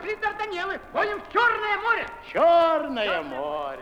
пришли Дарданеллы. Ходим в Черное море. Черное море.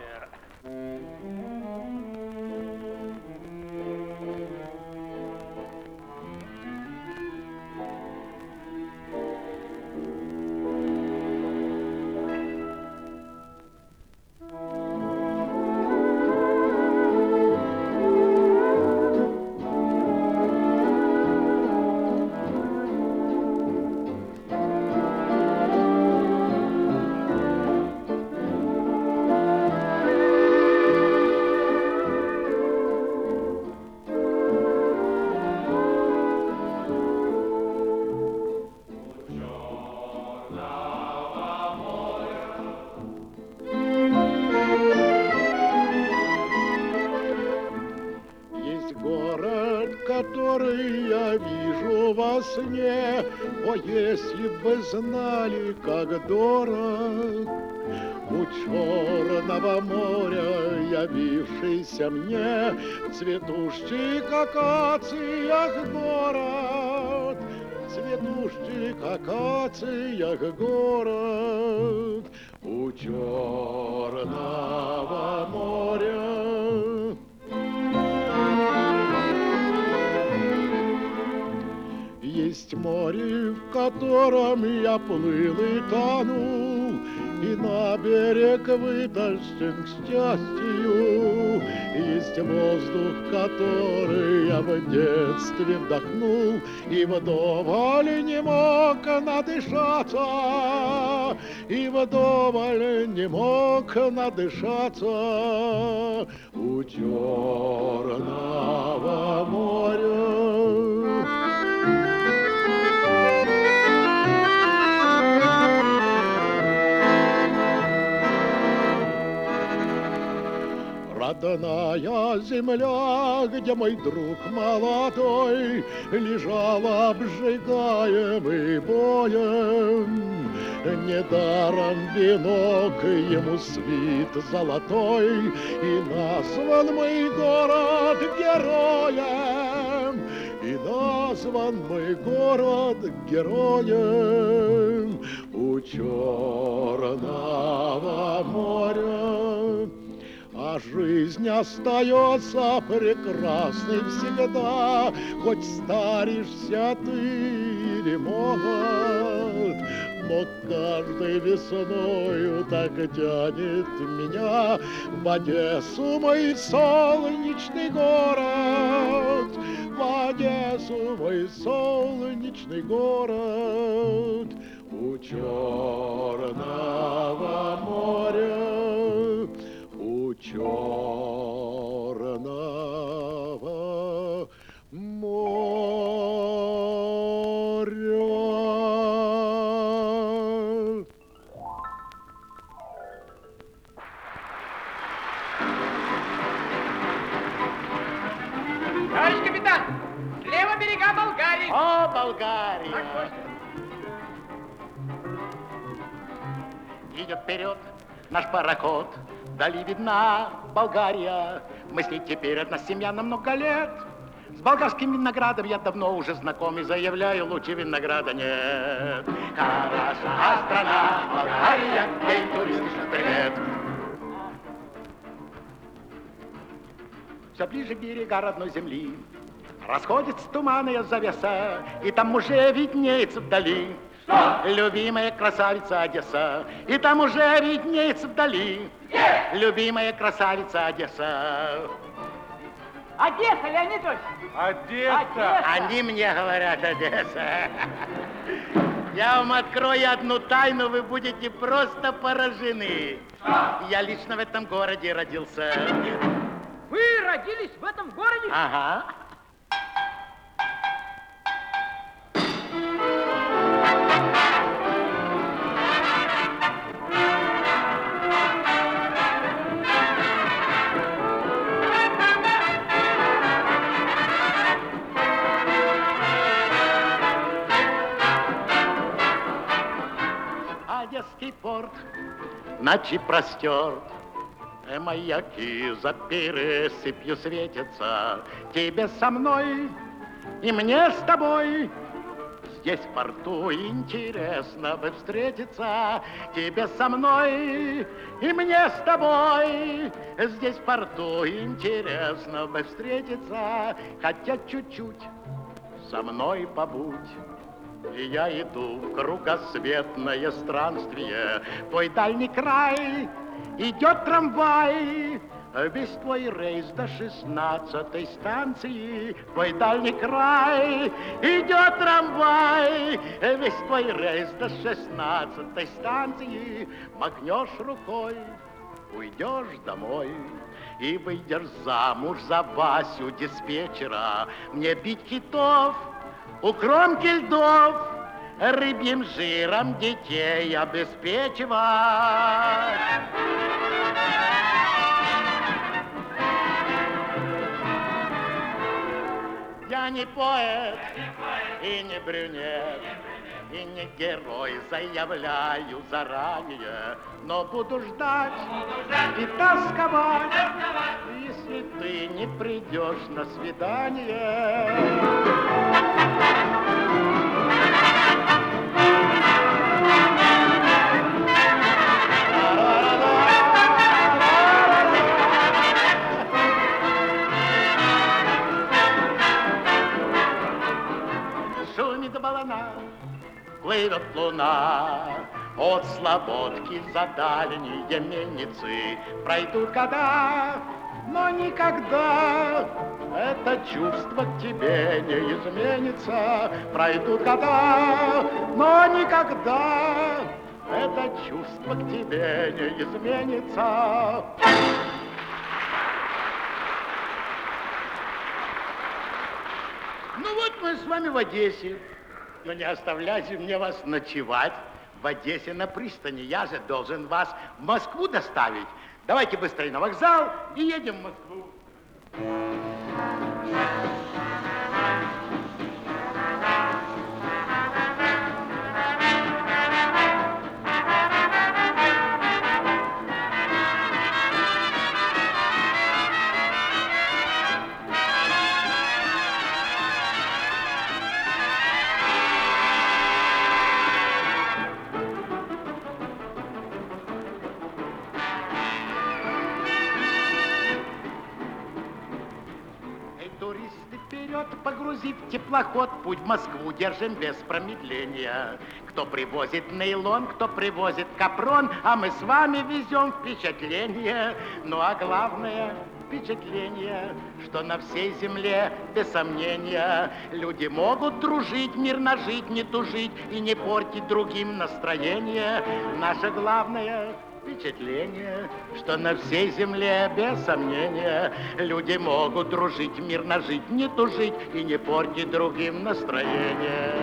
Который я вижу во сне, о, если бы знали, как дорог у Черного моря явившийся мне в цветущих акациях город, в цветущих акациях город у Черного моря. Есть море, в котором я плыл и тонул, и на берег вытащен к счастью. Есть воздух, который я в детстве вдохнул, и вдоволь не мог надышаться, и вдоволь не мог надышаться у Черного моря. Родная земля, где мой друг молодой лежал обжигаемый боем. Недаром венок ему свит золотой, и назван мой город героем, и назван мой город героем у Черного моря. А жизнь остается прекрасной всегда, хоть старишься ты или молод. Но каждой весною так тянет меня в Одессу, мой солнечный город, в Одессу, мой солнечный город у Черного моря. Черного моря. Товарищ капитан, слева берега Болгарии. О, Болгария! Так точно. Идет вперед наш пароход, вдали видна Болгария. Мыслить теперь одна семья на много лет. С болгарским виноградом я давно уже знаком и заявляю, лучше винограда нет. Хороша страна Болгария, ей туристов привет. Все ближе берега родной земли расходится туманная завеса, и там уже виднеется вдали любимая красавица Одесса, и там уже виднеется вдали любимая красавица Одесса. Одесса, Леонид Ильич! Одесса! Они мне говорят Одесса. Я вам открою одну тайну, вы будете просто поражены. Я лично в этом городе родился. Вы родились в этом городе? Ага. Одесский порт ночи простерт, маяки за пересыпью светятся. Тебе со мной и мне с тобой Здесь в порту интересно бы встретиться тебе со мной и мне с тобой. Здесь в порту интересно бы встретиться, хотя чуть-чуть со мной побудь. И я иду в кругосветное странствие, твой дальний край, идет трамвай. Весь твой рейс до 16-й станции, твой дальний край, идет трамвай. Весь твой рейс до 16-й станции, махнешь рукой, уйдешь домой. И выйдешь замуж за Васю диспетчера, мне бить китов у кромки льдов, рыбьим жиром детей обеспечивать. Я не поэт и не брюнет, и не герой, заявляю заранее, но буду ждать и тосковать, если ты не придешь на свидание. Шумит волна, плывет луна, от Слободки за дальние мельницы пройдут года, но никогда это чувство к тебе не изменится. Пройдут года, но никогда это чувство к тебе не изменится. Ну вот мы с вами в Одессе. Но не оставляйте мне вас ночевать в Одессе на пристани. Я же должен вас в Москву доставить. Давайте быстрее на вокзал и едем в Москву. Погрузив теплоход, путь в Москву держим без промедления. Кто привозит нейлон, кто привозит капрон, а мы с вами везем впечатление. Ну а главное впечатление, что на всей земле, без сомнения, люди могут дружить, мирно жить, не тужить и не портить другим настроение. Наше главное впечатление, что на всей земле, без сомнения, люди могут дружить, мирно жить, не тужить и не портить другим настроение.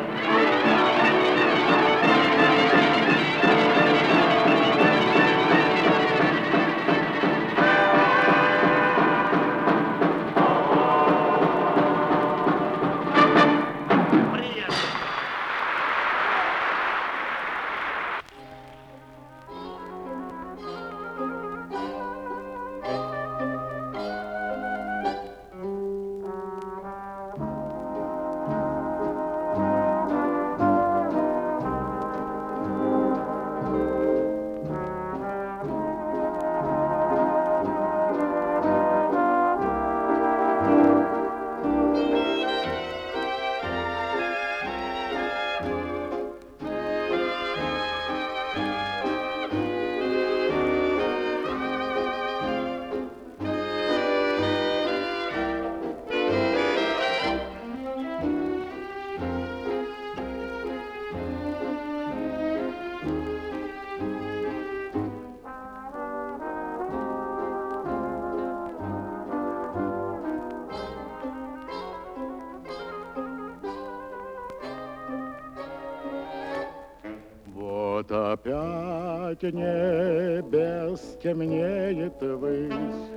Вот опять небес темнеет ввысь,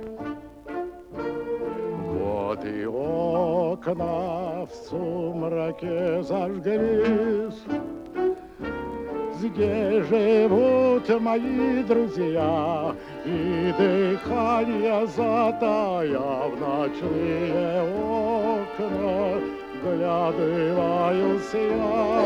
вот и окна в сумраке зажглись. Здесь живут мои друзья, и дыхание затая в ночные окна. вглядываюсь я.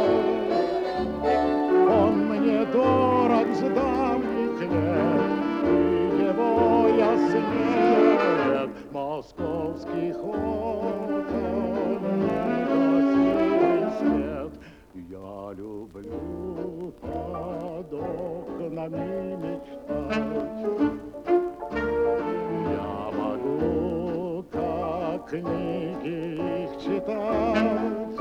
Он мне дорог с давних лет, и его яснеет московских окон негасимый свет. Я люблю под окнами мечтать. Я могу, как книги их читать,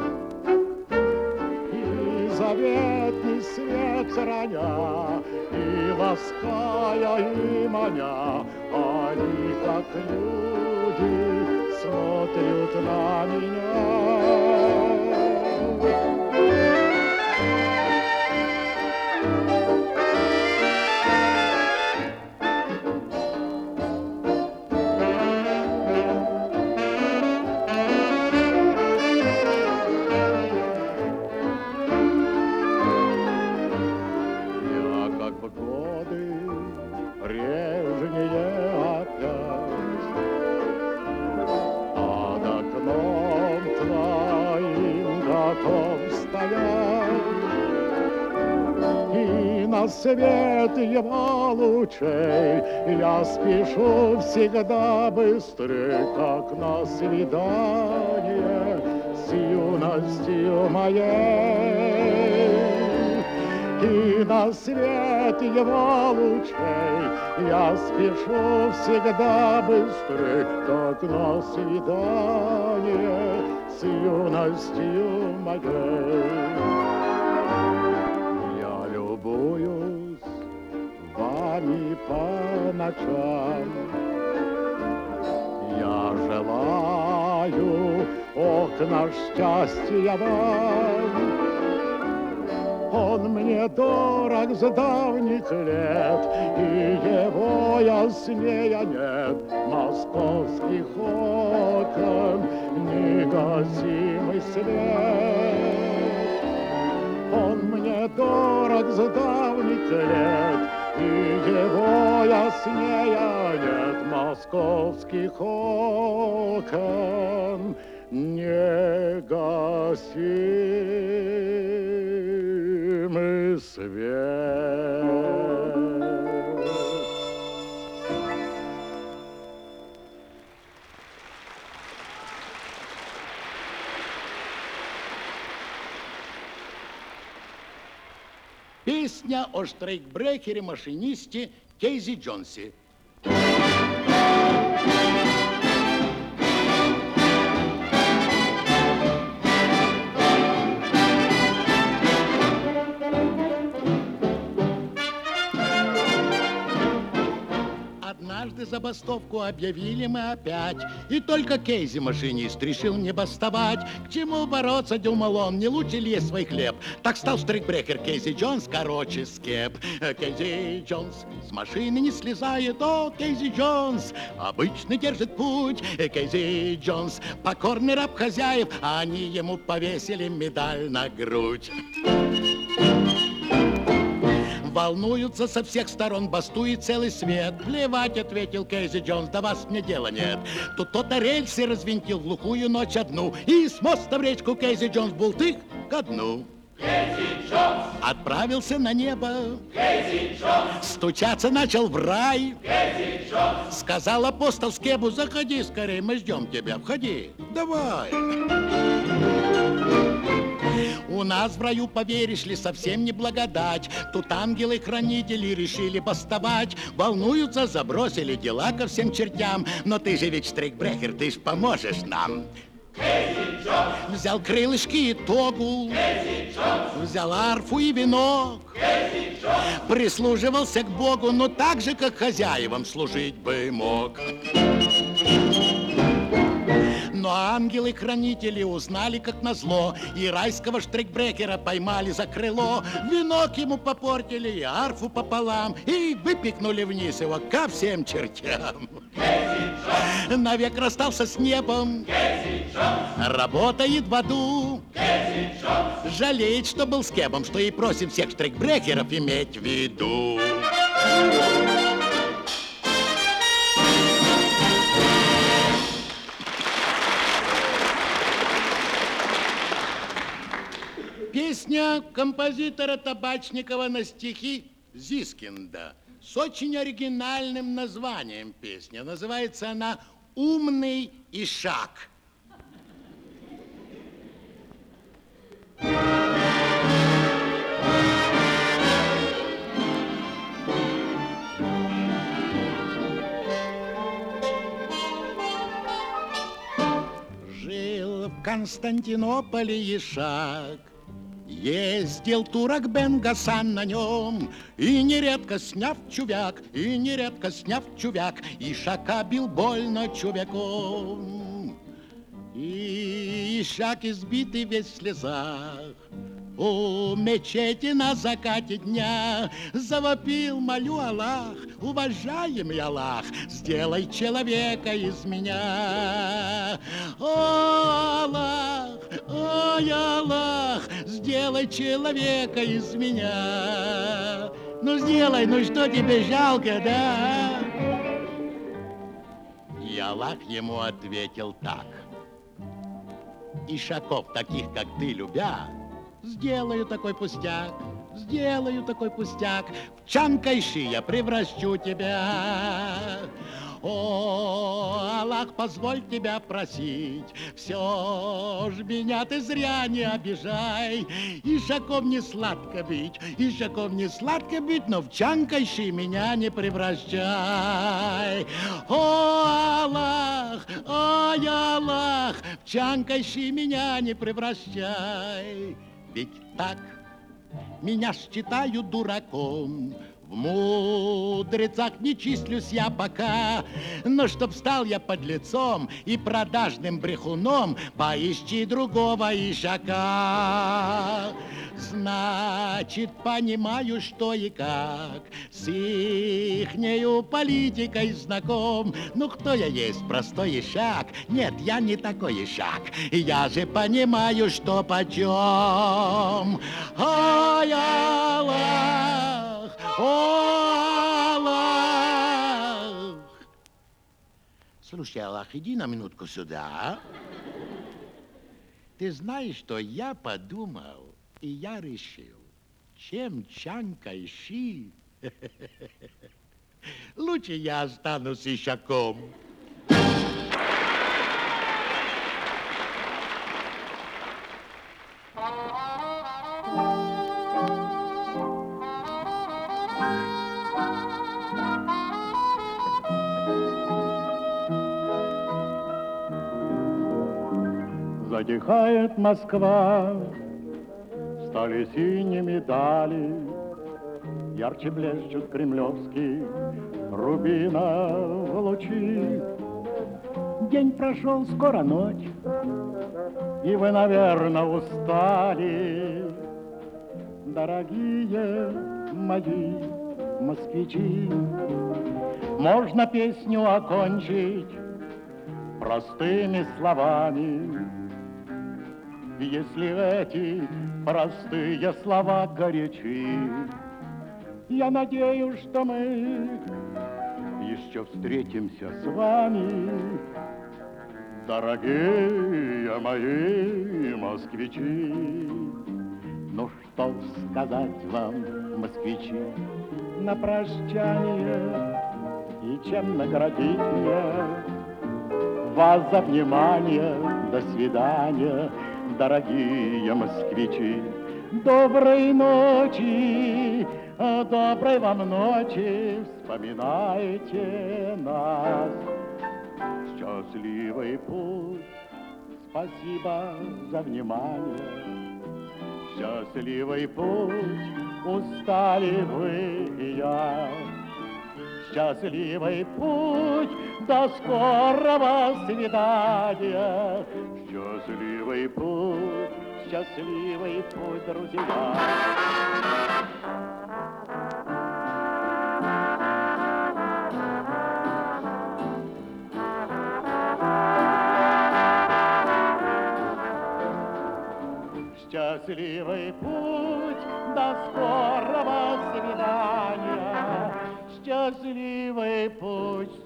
и заветный свет храня, и лаская, и маня, они, как люди, смотрят на меня. На свет его лучей я спешу всегда быстрее, как на свидание с юностью моей. И на свет его лучей я спешу всегда быстрее, как на свидание с юностью моей. Любуюсь вами по ночам, я желаю окна счастья вам. Он мне дорог с давних лет, и его яснее нет московских окон негасимый свет. Он мне дорог с давних лет, и его яснее нет московских окон негасимый свет. Песня о штрейкбрехере-машинисте Кейзи Джонсе. Однажды забастовку объявили мы опять, и только Кейзи, машинист, решил не бастовать. К чему бороться, думал он, не лучше ли есть свой хлеб? Так стал штрейкбрехер Кейзи Джонс, короче, скеп. Кейзи Джонс с машины не слезает, о, Кейзи Джонс обычно держит путь. Кейзи Джонс покорный раб хозяев, а они ему повесили медаль на грудь. Волнуются со всех сторон, бастует целый свет. Плевать, ответил Кейзи Джонс, до вас мне дела нет. Тут кто-то рельсы развинтил в глухую ночь одну, и с моста в речку Кейзи Джонс бултых ко дну. Кейзи Джонс отправился на небо. Кейзи Джонс стучаться начал в рай. Кейзи Джонс сказал апостол Скебу: заходи скорей, мы ждем тебя, входи, давай. У нас в раю, поверишь ли, совсем не благодать. Тут ангелы-хранители решили бастовать. Волнуются, забросили дела ко всем чертям. Но ты же ведь штрейкбрехер, ты ж поможешь нам. Кейзи Джонс взял крылышки и тогу. Кейзи Джонс взял арфу и венок. Кейзи Джонс прислуживался к Богу, но так же, как хозяевам служить бы мог. Но ангелы-хранители узнали, как назло, и райского штрейкбрехера поймали за крыло. Венок ему попортили, и арфу пополам, и выпихнули вниз его ко всем чертям. Навек расстался с небом. Работает в аду. Жалеет, что был скебом, что и просим всех штрейкбрехеров иметь в виду. меня композитора Табачникова на стихи Зискинда с очень оригинальным названием песня. Называется она «Умный ишак». Жил в Константинополе ишак, ездил турок Бен Гасан на нем, и нередко сняв чувяк, ишака бил больно чувяком. И ишак избитый весь в слезах у мечети на закате дня завопил: молю, Аллах, уважаемый Аллах, сделай человека из меня. О, Аллах, ой, Аллах, сделай человека из меня. Ну, сделай, ну что тебе жалко, да? И Аллах ему ответил так: ишаков таких, как ты, любя, сделаю такой пустяк, в Чанкайши я превращу тебя. О, Аллах, позволь тебя просить, все ж меня ты зря не обижай. Ишаков не сладко быть, но в Чанкайши меня не превращай. О, Аллах, ой, Аллах, в Чанкайши меня не превращай. Ведь так меня считают дураком, в мудрецах не числюсь я пока, но чтоб стал я подлецом и продажным брехуном, поищи другого ишака. Значит, понимаю, что и как, с ихнею политикой знаком. Ну, кто я есть, простой ишак? Нет, я не такой ишак, я же понимаю, что почем. Ой, Аллах, о, Аллах. Слушай, Аллах, иди на минутку сюда, а? Ты знаешь, что я подумал, и я решил, чем Чанкайши, лучше я останусь ишаком. Затихает Москва, стали синими дали, ярче блещут кремлевские рубиновые лучи. День прошел, скоро ночь, и вы, наверное, устали, дорогие мои москвичи. Можно песню окончить простыми словами, если эти простые слова горячи. Я надеюсь, что мы еще встретимся с вами, дорогие мои москвичи. Ну что сказать вам, москвичи, на прощание, и чем наградить мне вас за внимание? До свидания, дорогие москвичи. Доброй ночи, доброй вам ночи, вспоминайте нас. Счастливый путь, спасибо за внимание. Счастливый путь, устали вы и я. Счастливый путь, до скорого свидания. Счастливый путь, друзья. Счастливый путь, до скорого свидания. Счастливый путь,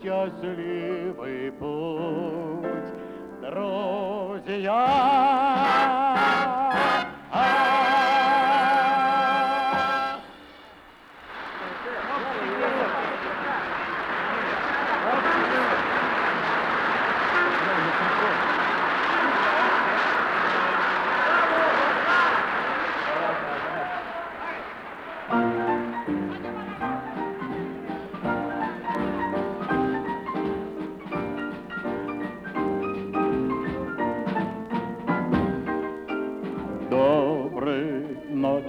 друзья.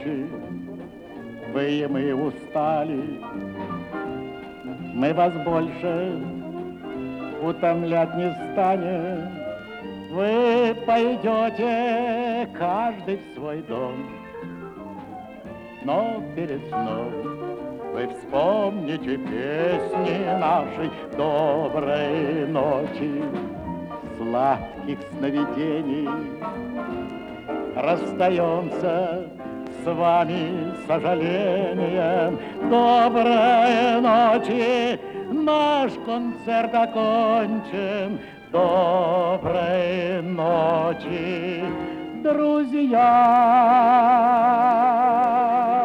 ночи, вы и мы устали, мы вас больше утомлять не станем. Вы пойдете каждый в свой дом, но перед сном вы вспомните песни нашей доброй ночи, сладких сновидений. Расстаемся с вами с сожалением. Доброй ночи, наш концерт окончен. Доброй ночи, друзья.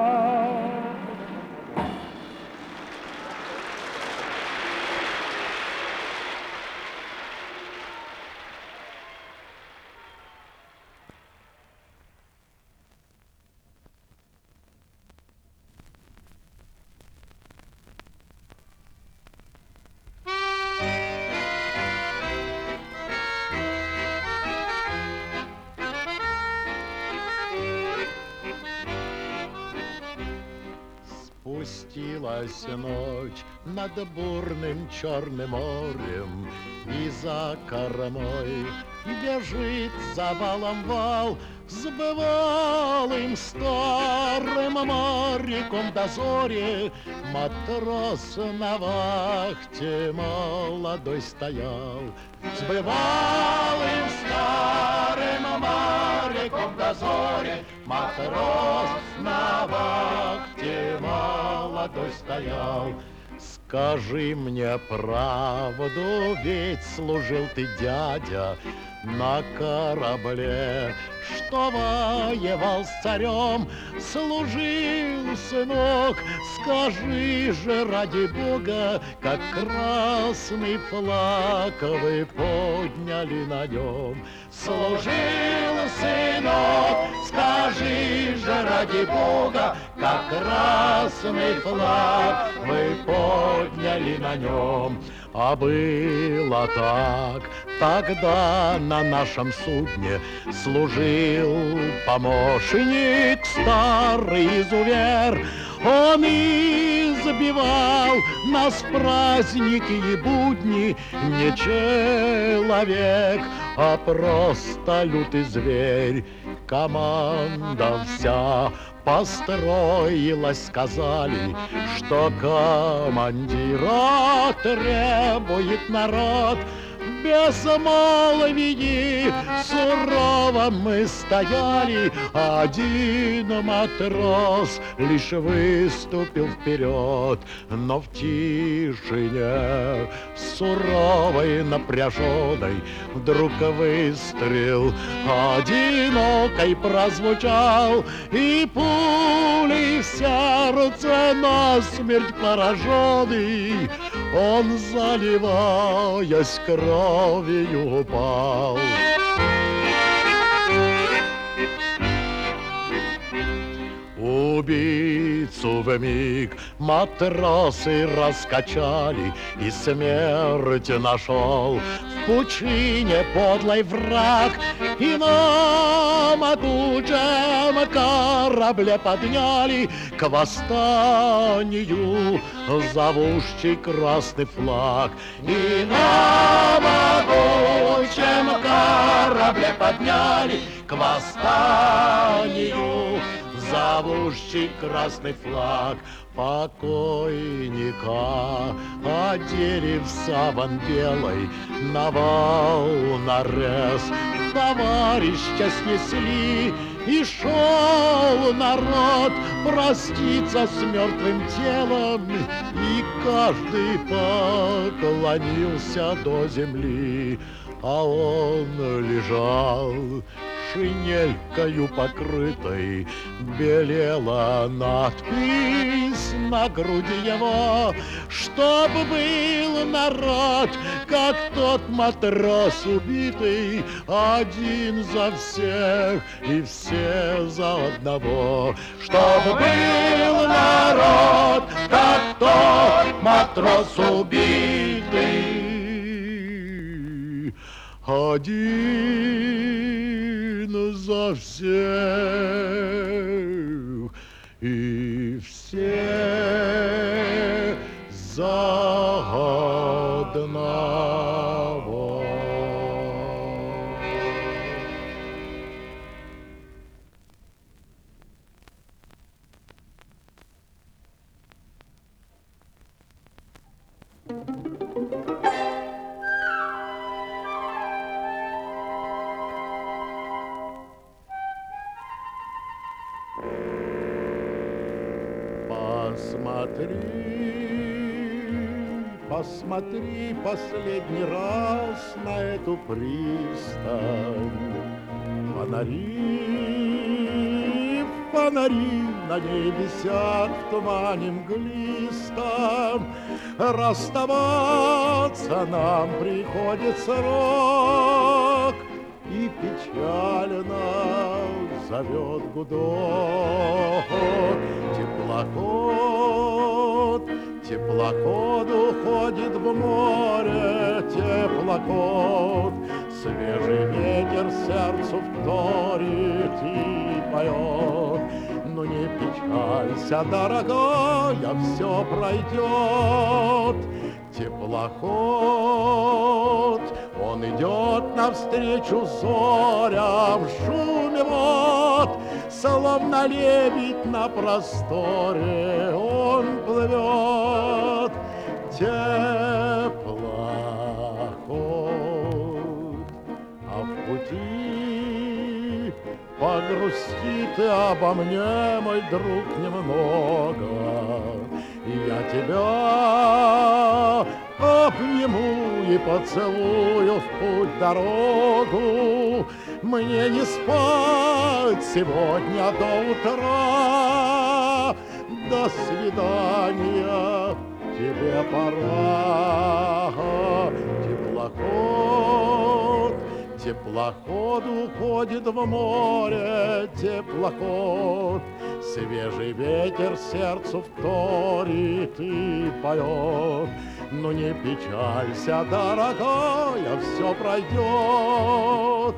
Спустилась ночь над бурным Черным морем, и за кормой бежит за валом вал с бывалым старым моряком в дозоре. Матрос на вахте молодой стоял, с бывалым старым моряком в дозоре. Матрос на вахте молодой стоял. Скажи мне правду, ведь служил ты, дядя, на корабле, что воевал с царем. Служил, сынок, скажи же ради Бога, как красный флаг вы подняли на нем. Служил, сынок, скажи же ради Бога, как красный флаг вы подняли на нем. А было так, тогда на нашем судне служил помощник, старый изувер. Он избивал нас в праздники и будни, не человек, а просто лютый зверь. Команда вся построилась, сказали, что командира требует народ. В безмолвии сурово мы стояли, один матрос лишь выступил вперед. Но в тишине суровой, напряженной, вдруг выстрел одинокой прозвучал, и пулей в сердце насмерть пораженный он, заливаясь кровью, упал. Убийцу вмиг матросы раскачали, и смерть нашел в пучине подлый враг. И на могучем корабле подняли к восстанию зовущий красный флаг. И на могучем корабле подняли к восстанию зовущий красный флаг. Покойника одели в саван белый, на вал нарез товарища снесли. И шел народ проститься с мертвым телом, и каждый поклонился до земли. А он лежал шинелькою покрытой, белела надпись на груди его, чтоб был народ, как тот матрос убитый, один за всех и все за одного. Чтоб был народ, как тот матрос убитый, один за всех и все за одного. Посмотри последний раз на эту пристань. Фонари на ней висят в тумане мглистом. Расставаться нам приходит срок, и печально зовет гудок. Теплоход уходит в море, теплоход. Свежий ветер сердцу вторит и поет. Ну не печалься, дорогая, все пройдет. Теплоход, он идет навстречу зорям в шуме вод. Словно лебедь на просторе он плывет. Теплоход, а в пути погрусти ты обо мне, мой друг, немного. Я тебя обниму и поцелую в путь дорогу. Мне не спать сегодня до утра. До свидания, тебе пора. Теплоход уходит в море, теплоход. Свежий ветер сердцу вторит и поет. Но не печалься, дорогая, все пройдет.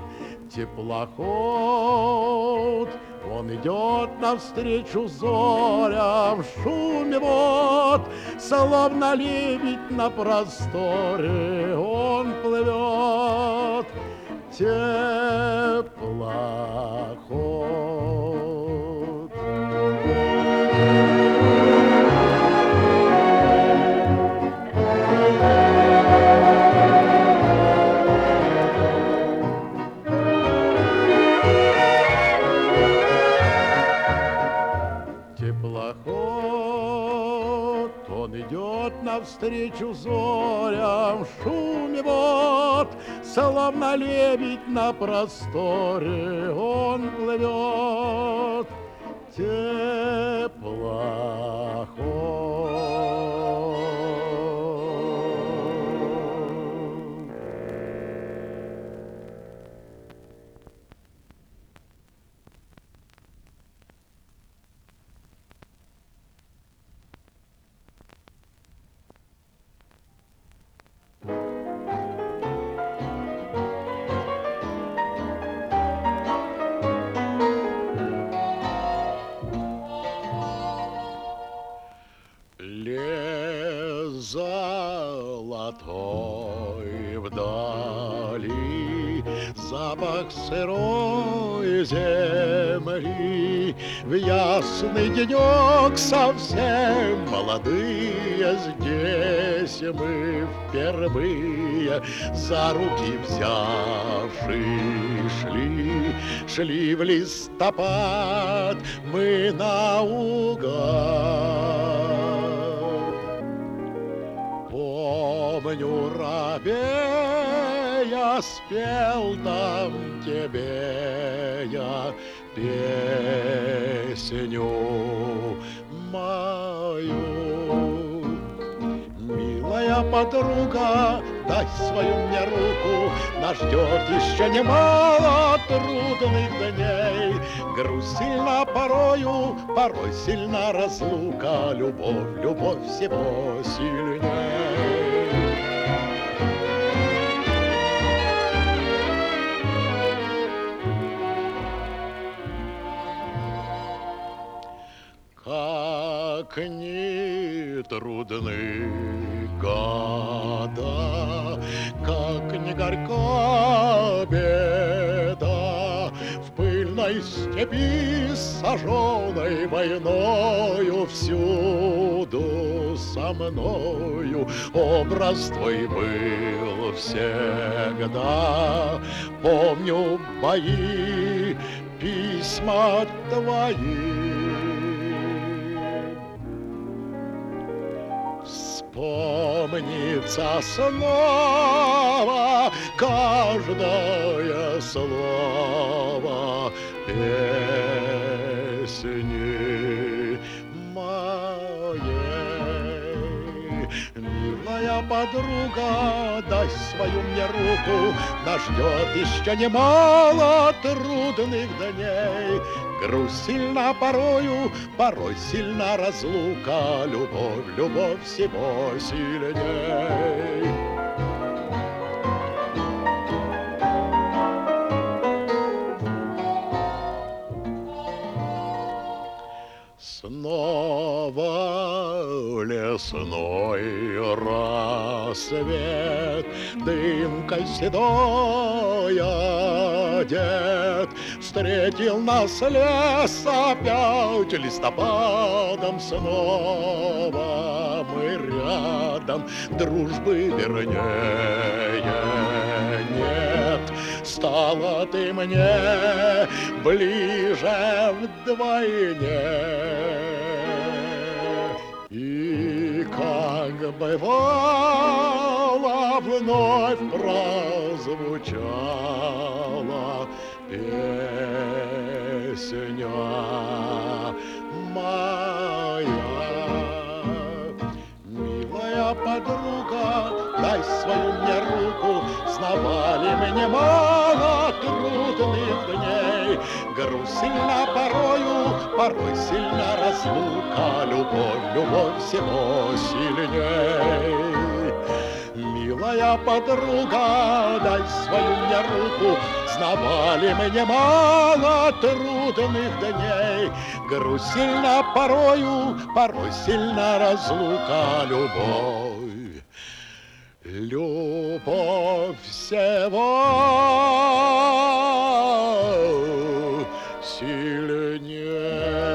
Теплоход, он идет навстречу зорям в шуме вод. Словно лебедь на просторе он плывет. Теплоход. Теплоход, он идет навстречу зорям в шуме вод. Словно лебедь на просторе он плывет. Теплоход. Золотой вдали запах сырой земли. В ясный денек совсем молодые здесь мы впервые за руки взявши шли в листопад мы наугад. Помню, робея, спел там тебе я песню мою. Милая подруга, дай свою мне руку, нас ждет еще немало трудных дней. Грусть сильна порою, порой сильна разлука, любовь, любовь всего сильней. Как ни трудны года, как ни горька беда, в пыльной степи, сожженной войною, всюду со мною образ твой был всегда. Помню бои, письма твои. Вспомнится снова каждое слово песни моей. Милая подруга, дай свою мне руку, нас ждет еще немало трудных дней. Грусть сильна порою, порой сильна разлука, любовь, любовь всего сильней. Снова лесной рассвет, дымкой седой одет, встретил нас лес опять листопадом снова. Мы рядом, дружбы вернее нет. Стала ты мне ближе вдвойне. И как бывало, вновь прозвучала песня моя. Милая подруга, дай свою мне руку, знавали мы немало трудных дней. Грусть сильна порою, порой сильна разлука, любовь, любовь всего сильней. Милая подруга, дай свою мне руку, знавали мы немало трудных дней. Грусть сильна порою, порой сильна разлука, любовь, любовь всего сильней.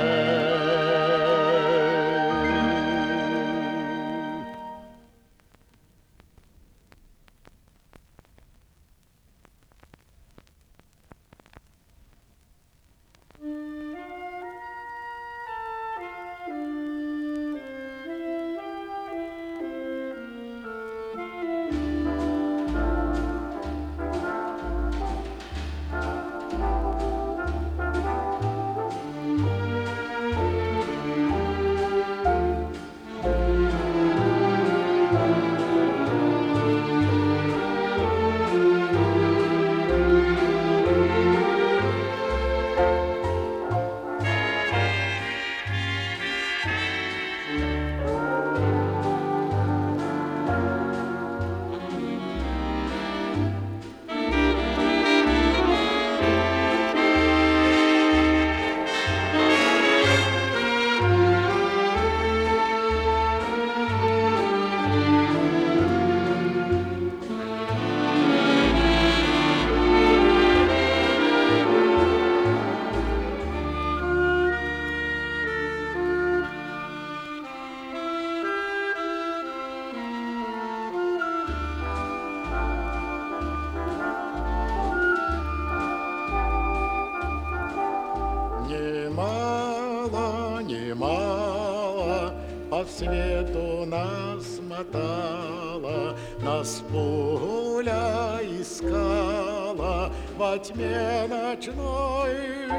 Немало по свету нас мотала, нас пуля искала во тьме ночной.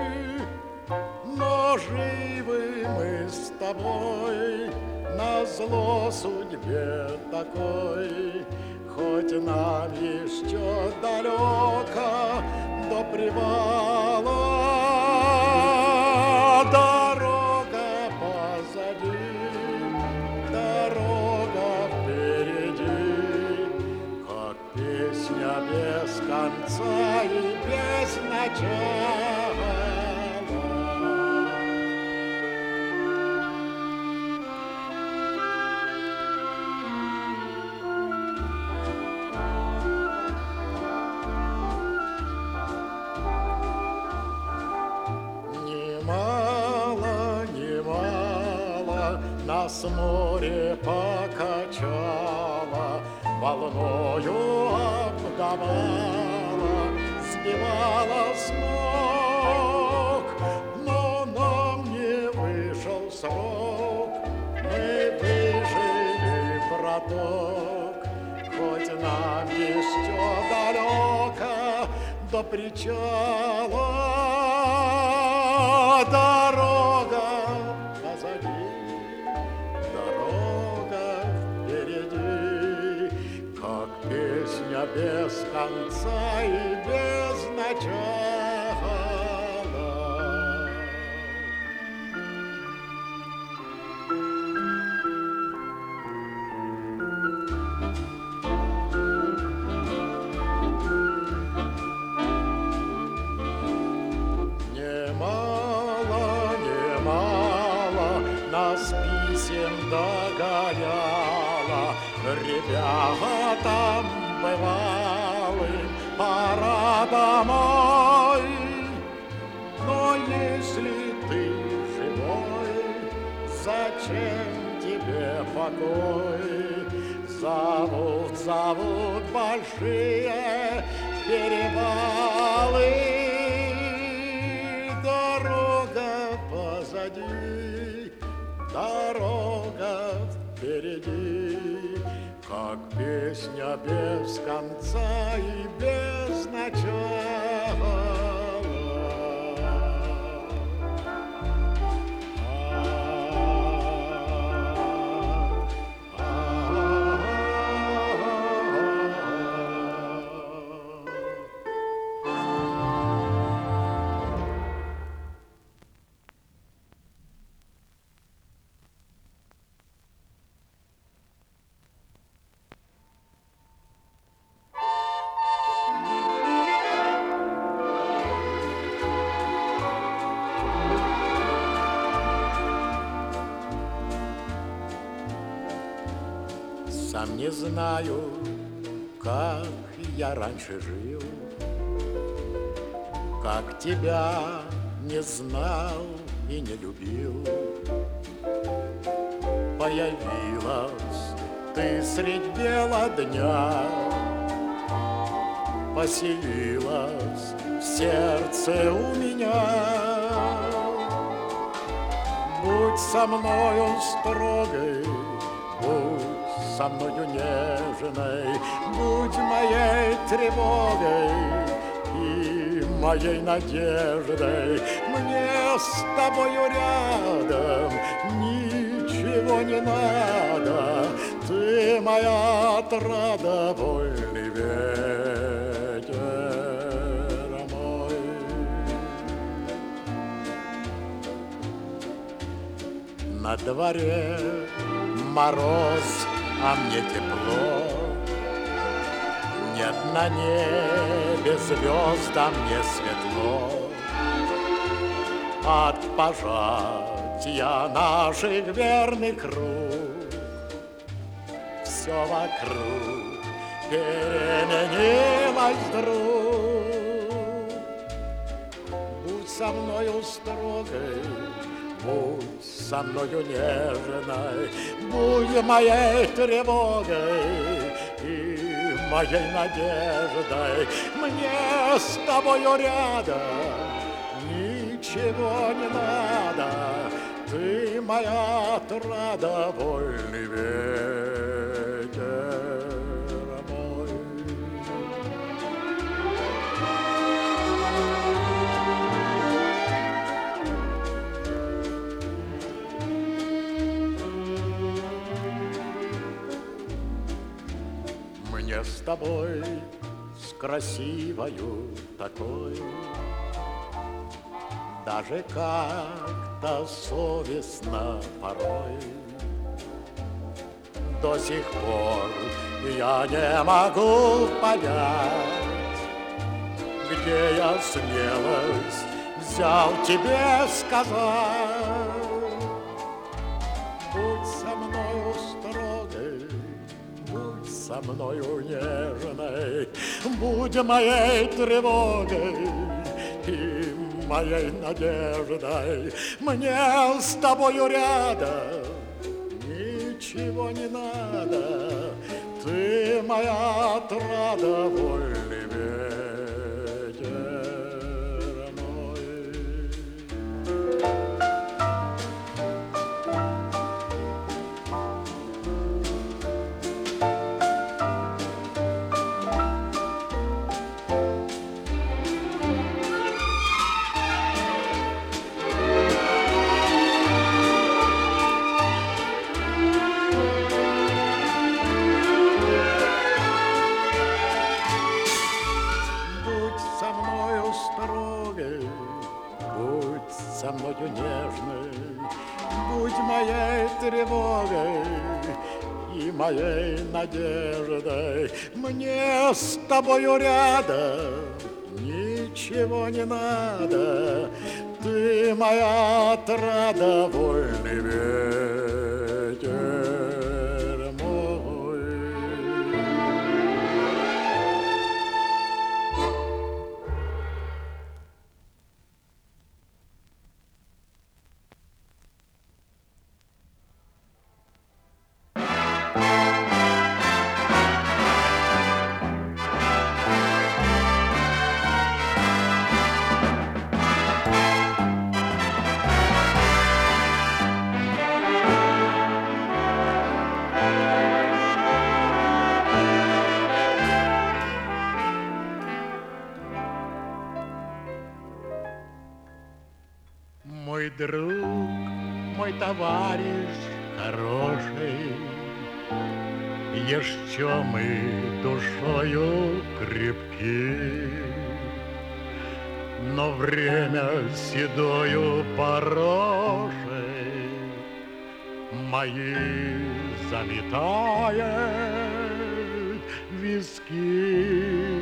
Но живы мы с тобой назло судьбе такой, хоть нам еще далеко до привала. Дорога позади, дорога впереди, как песня без конца и без начала. Нас море покачало, волною обдавало, сбивало с ног, но нам не вышел срок. Мы выжили проток, хоть нам еще далеко до причала. Дорога позади, дорога впереди, как песня без конца и без начала. Нас писем догоняло, ребятам бывалым пора домой. Но если ты живой, зачем тебе покой? Зовут большие перевалы. Дорога позади, дорога впереди, как песня без конца и без начала. Сам не знаю, как я раньше жил, как тебя не знал и не любил. Появилась ты средь бела дня, поселилась в сердце у меня. Будь со мною строгой, будь со мною нежной, будь моей тревогой и моей надеждой. Мне с тобою рядом ничего не надо, ты моя отрада, вольный ветер мой. На дворе мороз, а мне тепло, нет на небе звезд, а мне светло. От пожатия наших верных рук все вокруг переменилось вдруг. Будь со мною строгой, будь со мною нежной, будь моей тревогой и моей надеждой. Мне с тобою рядом ничего не надо, ты моя отрада, вольный ветер мой. Мне с тобой, с красивою такой, даже как-то совестно порой. До сих пор я не могу понять, где я смелость взял тебе сказать. Будь со мною строгой, будь со мною нежной, будь моей тревогой и моей надеждой. Мне с тобою рядом ничего не надо, ты моя отрада, вольный ветер мой. Со мною нежной, будь моей тревогой и моей надеждой. Мне с тобою рядом ничего не надо, ты моя отрада, вольный ветер мой. Мой друг, мой товарищ хороший, еще мы душою крепки, но время седою поросшей мои заметает виски.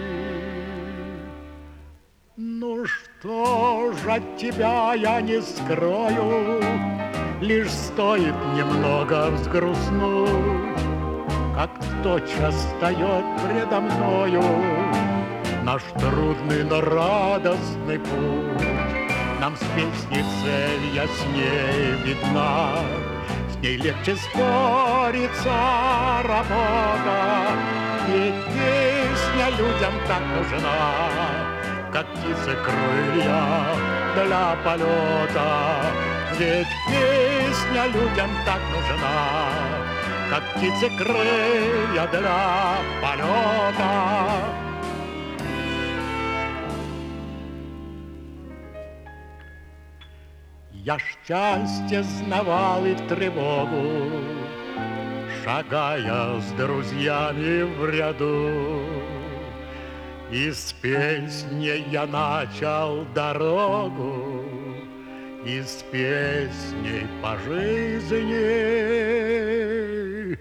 Ну что ж, от тебя я не скрою, лишь стоит немного взгрустнуть, как тотчас встает предо мною наш трудный, но радостный путь. Нам с песней цель ясней видна, с ней легче спорится работа, ведь песня людям так нужна, как птицы крылья для полета. Ведь песня людям так нужна, как птицы крылья для полета. Я счастье знавал и в тревогу, шагая с друзьями в ряду. И с песней я начал дорогу, и с песней по жизни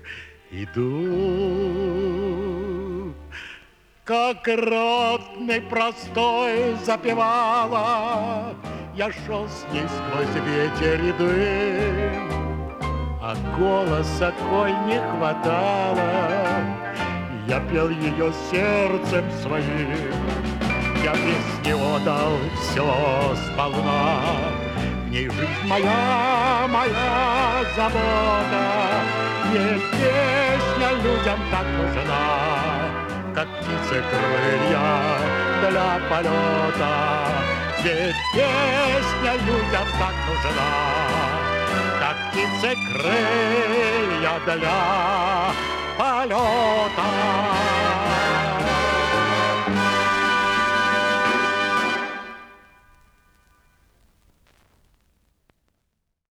иду. Как ротный простой запевала, я шел с ней сквозь ветер и дым, а голоса коль не хватало, я пел ее сердцем своим. Я песне отдал все сполна, в ней жизнь моя, моя забота. Ведь песня людям так нужна, как птицы крылья для полета. Ведь песня людям так нужна, как птицы крылья для полета.